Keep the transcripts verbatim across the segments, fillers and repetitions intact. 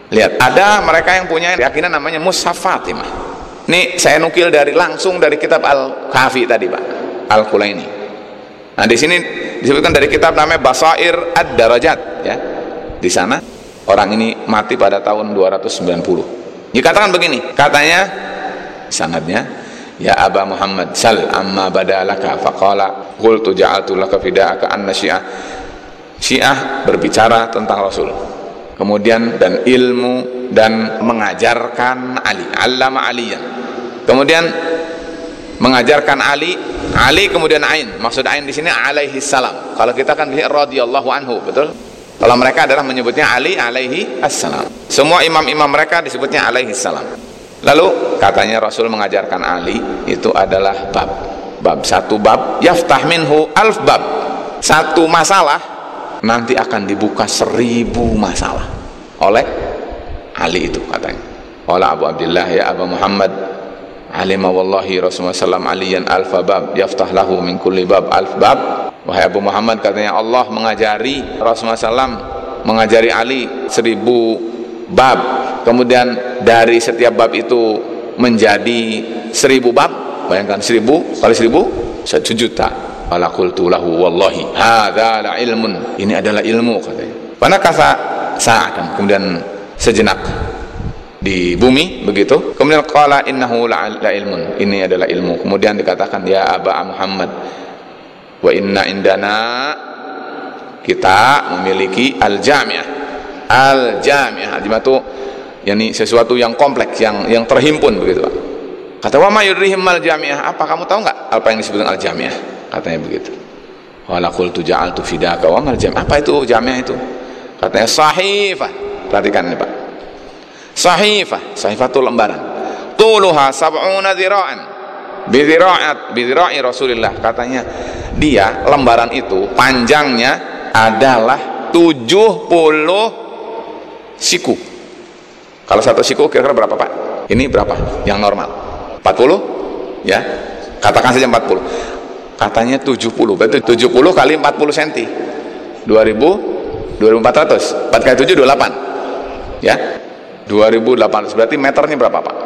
Lihat, ada mereka yang punya keyakinan namanya Mushaf Fatimah. Ini saya nukil dari langsung dari kitab Al-Kafi tadi, Pak, Al-Kulaini. Nah, di sini disebutkan dari kitab namanya Basair Ad-Darajat, ya. Di sana orang ini mati pada tahun dua ratus sembilan puluh. Dikatakan begini, katanya sanadnya, ya Aba Muhammad sal amma badalaka faqala qultu ja'altu laka fida'aka anna syiah. Syiah berbicara tentang Rasul, kemudian dan ilmu dan mengajarkan Ali, allama aliyan, kemudian mengajarkan Ali, Ali kemudian ain, maksud ain di sini alaihi salam. Kalau kita kan radhiyallahu anhu, betul? Kalau mereka adalah menyebutnya Ali alaihi assalam. Semua imam-imam mereka disebutnya alaihi salam. Lalu katanya Rasul mengajarkan Ali itu adalah bab, bab satu bab yaftah minhu alf bab, satu masalah nanti akan dibuka seribu masalah oleh Ali itu, katanya. Qala Abu Abdillah ya Abu Muhammad alima wallahi Rasulullah sallam aliyan alfa bab yaftah lahu min kulli bab alf bab. Wahai Abu Muhammad, katanya Allah mengajari Rasulullah sallam mengajari Ali seribu bab, kemudian dari setiap bab itu menjadi seribu bab. Bayangkan seribu kali seribu satu juta. Wala qultu lahu wallahi hadza la ilmun, ini adalah ilmu, katanya. Pada kasa sa'atan, kemudian sejenak di bumi begitu, kemudian qala innahu la ilmun, ini adalah ilmu. Kemudian dikatakan ya Aba Muhammad wa inna indana, kita memiliki al-jami'ah. Al-jami'ah itu yakni sesuatu yang kompleks, yang yang terhimpun begitu, Pak. Kata wa ma yudrihim al-jami'ah, apa kamu tahu enggak apa yang disebut al-jami'ah? Katanya begitu. Wala qultu ja'altu fidaka wa mal jami'. Apa itu jami'ah itu? Katanya sahifah. Perhatikan ini, Pak. Sahifah, sahifah itu lembaran. Tuluha sab'una dzira'an. Bi dzira'at bi dzira'i Rasulillah. Katanya dia lembaran itu panjangnya adalah tujuh puluh siku. Kalau satu siku kira-kira berapa, Pak? Ini berapa? Yang normal? empat puluh? Ya. Katakan saja empat puluh. Katanya tujuh puluh, berarti tujuh puluh kali empat puluh senti, dua ribu, dua ribu empat ratus, empat kali tujuh, dua puluh delapan, ya, dua ribu delapan ratus, berarti meternya berapa, Pak?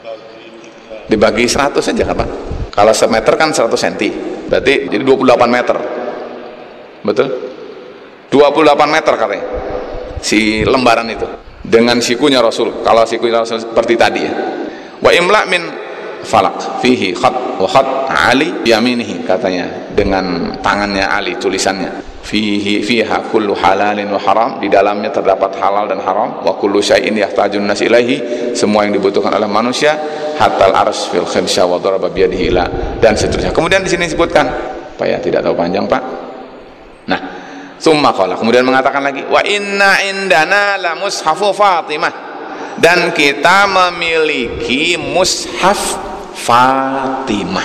Dibagi seratus saja kan, Pak? Kalau semeter kan seratus senti, berarti jadi dua puluh delapan meter, betul? dua puluh delapan meter katanya si lembaran itu, dengan sikunya Rasul. Kalau sikunya Rasul seperti tadi, ya. Wa imla min falak fihi khat wa khat Ali yaminihi, katanya dengan tangannya Ali tulisannya fihi fiha kullu halalin wa haram, di dalamnya terdapat halal dan haram, wa kullu syai'in yahtajun nas ilaihi, semua yang dibutuhkan oleh manusia, hatal ars fil khinsya wa daraba bi yadihi ila, dan seterusnya. Kemudian di sini disebutkan, Pak, ya, tidak tahu panjang, Pak. Nah, summa qala, kemudian mengatakan lagi wa inna indana la mushafu Fatimah, dan kita memiliki mushaf Fatimah.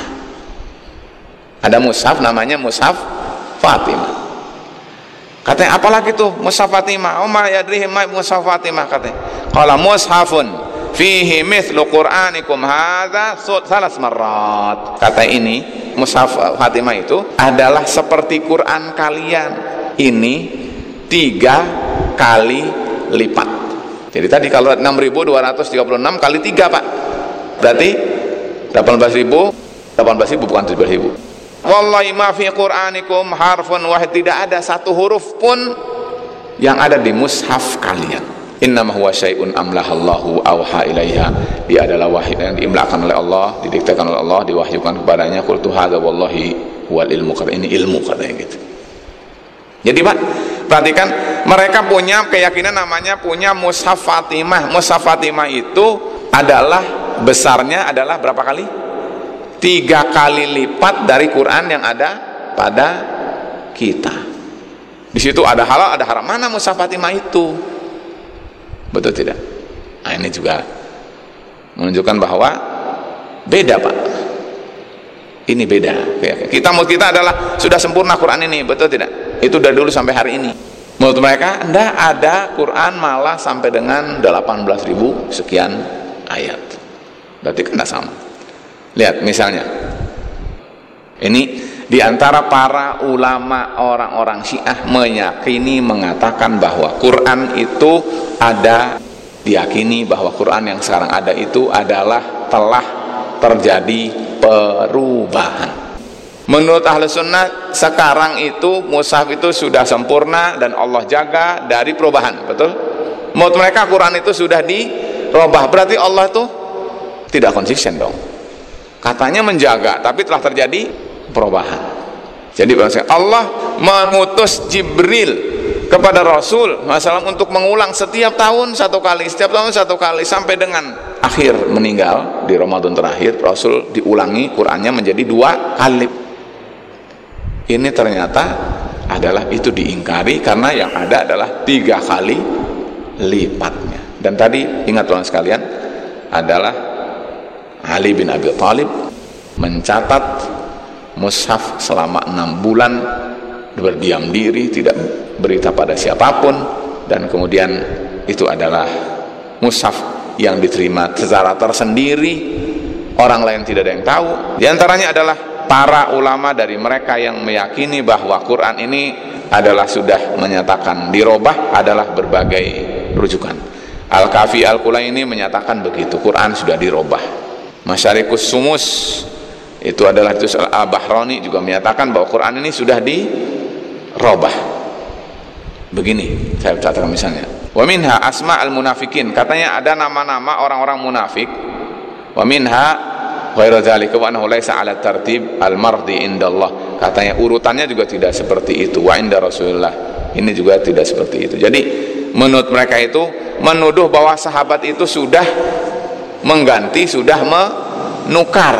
Ada mushaf namanya mushaf Fatimah. Katanya apalagi tuh mushaf Fatimah? Oh ma yadrihim ma mushaf Fatimah, katanya. Qala mushafun fihi mithlu qur'anikum hadza salas marrat. Kata ini mushaf Fatimah itu adalah seperti Quran kalian ini tiga kali lipat. Jadi tadi kalau enam ribu dua ratus tiga puluh enam kali tiga, Pak, berarti delapan belas ribu, delapan belas ribu bukan tujuh belas ribu. Wallahi ma fi qur'anikum harfun wahid, tidak ada satu huruf pun yang ada di mushaf kalian. Innama huwa syai'un amlahallahu awha ilaiha, dia adalah wahyu yang diimlakan oleh Allah, didiktekan oleh Allah, diwahyukan kepadanya. Qultu hadza wallahi huwal ilmu, kata ini ilmu, katanya gitu. Jadi, Pak, perhatikan, mereka punya keyakinan namanya punya mushaf Fatimah. Mushaf Fatimah itu adalah besarnya adalah berapa kali? Tiga kali lipat dari Quran yang ada pada kita. Di situ ada halal, ada haram. Mana mushaf Fatimah itu? Betul tidak? Nah, ini juga menunjukkan bahwa beda, Pak. Ini beda. Kita menurut kita adalah sudah sempurna Quran ini, betul tidak? Itu dari dulu sampai hari ini. Menurut mereka enggak ada Quran malah sampai dengan delapan belas ribu sekian ayat. Berarti kan enggak sama. Lihat misalnya, ini diantara para ulama orang-orang Syiah meyakini, mengatakan bahwa Quran itu ada diyakini bahwa Quran yang sekarang ada itu adalah telah terjadi perubahan. Menurut ahli sunnah sekarang itu mushaf itu sudah sempurna dan Allah jaga dari perubahan, betul? Menurut mereka Quran itu sudah dirubah, berarti Allah tuh tidak konsisten dong. Katanya menjaga tapi telah terjadi perubahan. Jadi Allah mengutus Jibril kepada Rasul masalah untuk mengulang setiap tahun satu kali, setiap tahun satu kali sampai dengan akhir meninggal di Ramadan terakhir Rasul diulangi Qurannya menjadi dua kali. Ini ternyata adalah itu diingkari karena yang ada adalah tiga kali lipatnya. Dan tadi ingat teman sekalian adalah Ali bin Abi Thalib mencatat mushaf selama enam bulan berdiam diri, tidak berita pada siapapun, dan kemudian itu adalah mushaf yang diterima secara tersendiri, orang lain tidak ada yang tahu. Di antaranya adalah para ulama dari mereka yang meyakini bahwa Quran ini adalah sudah menyatakan dirobah adalah berbagai rujukan. Al-Kafi Al-Kulaini menyatakan begitu, Quran sudah dirobah. Masyarikus Sumus itu adalah itu Al-Bahrani juga menyatakan bahwa Quran ini sudah dirobah. Begini saya catatkan misalnya, wa minha asma al-munafikin, katanya ada nama-nama orang-orang munafik. Wa minha ghairu dzalika wa annahu laisa ala tartib al-mardi indallah, katanya urutannya juga tidak seperti itu. Wa inda Rasulullah, ini juga tidak seperti itu. Jadi menurut mereka itu menuduh bahwa sahabat itu sudah mengganti, sudah menukar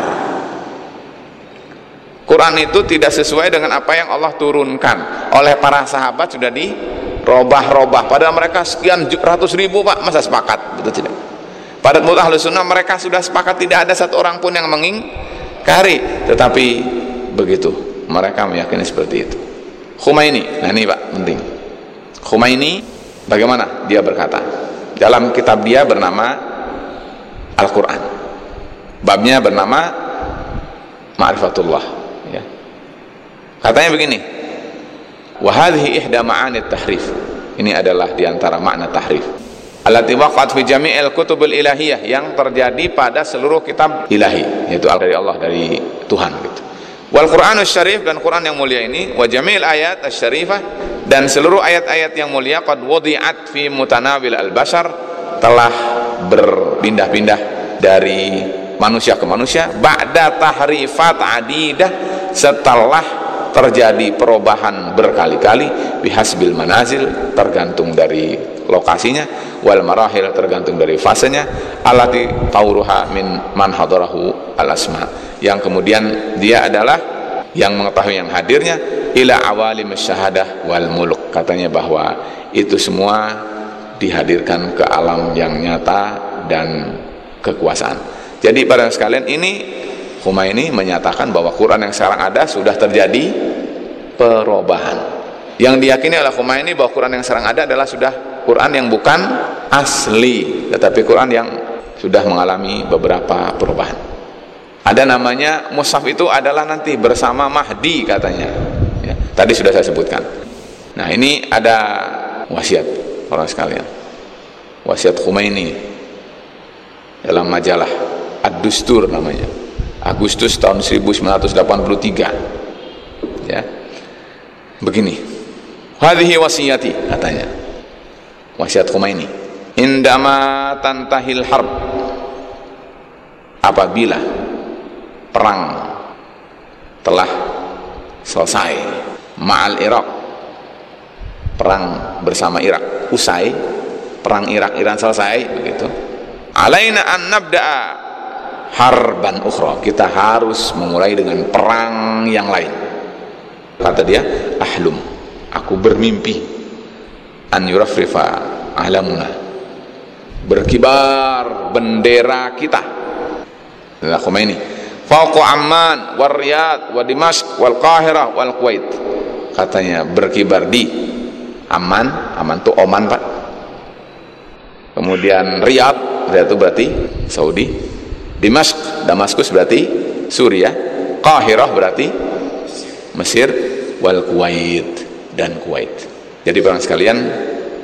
Quran itu tidak sesuai dengan apa yang Allah turunkan oleh para sahabat, sudah dirobah-robah. Padahal mereka sekian ratus ribu Pak, masa sepakat? Betul tidak? Pada menurut ahlu sunnah mereka sudah sepakat, tidak ada satu orang pun yang mengingkari, tetapi begitu mereka meyakini seperti itu. Khumaini, nah ini Pak penting. Khumaini bagaimana dia berkata dalam kitab dia bernama Al-Quran, babnya bernama Ma'rifatullah, ya. Katanya begini, wa hadhihi ihda ma'anit tahrif, ini adalah diantara makna tahrif allati waqa'at fi jami'il kutubul ilahiyah, yang terjadi pada seluruh kitab ilahi, yaitu dari Allah, dari Tuhan gitu. Wal Qur'anus syarif, dan Quran yang mulia ini, wa jami'il ayat asy-syarifah, dan seluruh ayat-ayat yang mulia, qad wudi'at fi mutanawil al-bashar, telah berpindah-pindah dari manusia ke manusia, ba'da tahrifat adidah, setelah terjadi perubahan berkali-kali, bihasbil manazil, tergantung dari lokasinya, wal marahil, tergantung dari fasenya, allati tauruha min man hadarahu al asma, yang kemudian dia adalah yang mengetahui yang hadirnya, ila awalim syahadah wal muluk, katanya bahwa itu semua dihadirkan ke alam yang nyata dan kekuasaan. Jadi pada sekalian, ini Khumaini menyatakan bahwa Quran yang sekarang ada sudah terjadi perubahan. Yang diyakini oleh Khumaini bahwa Quran yang sekarang ada adalah sudah Quran yang bukan asli, tetapi Quran yang sudah mengalami beberapa perubahan. Ada namanya mushaf itu adalah nanti bersama Mahdi katanya, ya, tadi sudah saya sebutkan. Nah ini ada wasiat orang sekalian, wasiat Khumaini dalam majalah Ad-Dustur namanya, Agustus tahun seribu sembilan ratus delapan puluh tiga, ya. Begini, hadhihi wasiyati, katanya wasiat Khumaini, indama tantahil harb, apabila perang telah selesai, ma'al Irak, perang bersama Irak usai, perang Irak-Iran selesai begitu, alaina an nabda'a harban ukhra, kita harus memulai dengan perang yang lain. Kata dia, ahlum, aku bermimpi, an yurafrifa alamuna, berkibar bendera kita. Nah, Khumaini, fauqa Amman wal Riyadh wa Dimashq wal Qahirah wal Kuwait, katanya berkibar di Amman, Amman itu Oman Pak, kemudian Riyadh, Riyadh itu berarti Saudi, Dimashq, Damaskus berarti Suriah, Qahirah berarti Mesir, wal Kuwait, dan Kuwait. Jadi barang sekalian,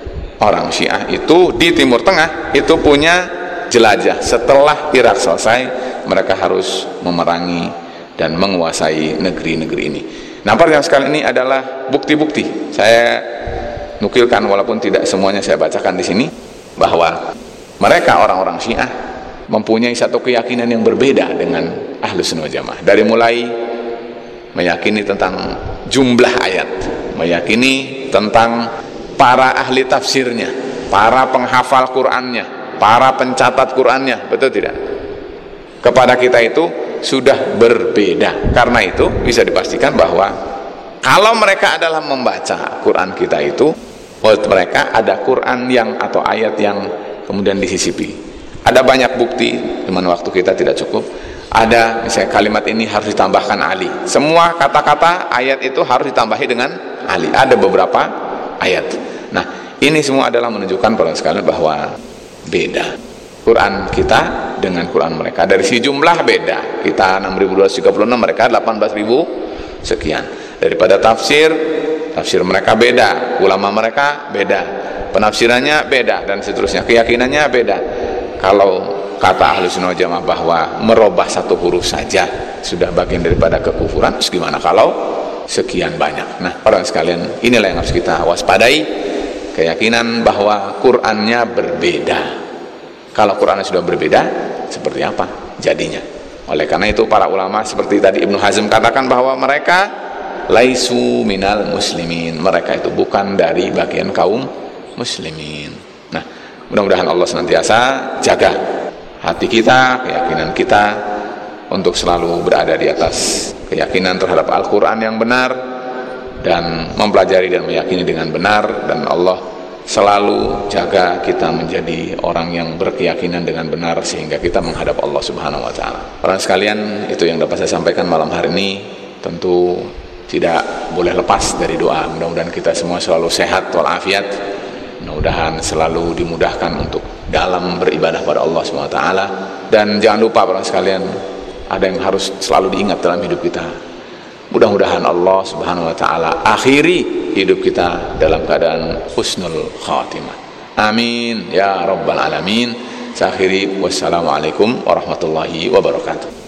orang Syiah itu di Timur Tengah itu punya jelajah. Setelah Irak selesai, mereka harus memerangi dan menguasai negeri-negeri ini. Nah, pertanyaan sekali ini adalah bukti-bukti. Saya nukilkan walaupun tidak semuanya saya bacakan di sini, bahwa mereka orang-orang Syiah mempunyai satu keyakinan yang berbeda dengan Ahlus Sunnah wal Jamaah. Dari mulai meyakini tentang jumlah ayat, meyakini tentang para ahli tafsirnya, para penghafal Qur'annya, para pencatat Qur'annya, betul tidak? Kepada kita itu sudah berbeda. Karena itu bisa dipastikan bahwa kalau mereka adalah membaca Quran kita itu, menurut mereka ada Quran yang atau ayat yang kemudian disisipi. Ada banyak bukti, cuman waktu kita tidak cukup. Ada misalnya kalimat ini harus ditambahkan Ali. Semua kata-kata ayat itu harus ditambahi dengan Ali. Ada beberapa ayat. Nah, ini semua adalah menunjukkan pada sekalian bahwa beda Quran kita dengan Quran mereka. Dari si jumlah beda. Kita enam ribu dua ratus tiga puluh enam, mereka delapan belas ribu sekian. Daripada tafsir, tafsir mereka beda, ulama mereka beda, penafsirannya beda, dan seterusnya. Keyakinannya beda. Kalau kata Ahlus Sunnah wal Jamaah bahwa merubah satu huruf saja sudah bagian daripada kekufuran, terus gimana kalau sekian banyak? Nah, para sekalian, inilah yang harus kita waspadai, keyakinan bahwa Qur'annya berbeda. Kalau Qur'annya sudah berbeda, seperti apa jadinya? Oleh karena itu para ulama seperti tadi Ibnu Hazm katakan bahwa mereka laisu minal muslimin, mereka itu bukan dari bagian kaum muslimin. Nah, mudah-mudahan Allah senantiasa jaga hati kita, keyakinan kita untuk selalu berada di atas keyakinan terhadap Al-Quran yang benar dan mempelajari dan meyakini dengan benar, dan Allah selalu jaga kita menjadi orang yang berkeyakinan dengan benar sehingga kita menghadap Allah Subhanahu wa taala. Para sekalian, itu yang dapat saya sampaikan malam hari ini. Tentu tidak boleh lepas dari doa. Mudah-mudahan kita semua selalu sehat walafiat. Mudah-mudahan selalu dimudahkan untuk dalam beribadah pada Allah Subhanahu wa taala. Dan jangan lupa para sekalian, ada yang harus selalu diingat dalam hidup kita. Mudah-mudahan Allah Subhanahu wa taala akhiri hidup kita dalam keadaan husnul khatimah. Amin ya rabbal alamin. Saya akhiri, wassalamualaikum warahmatullahi wabarakatuh.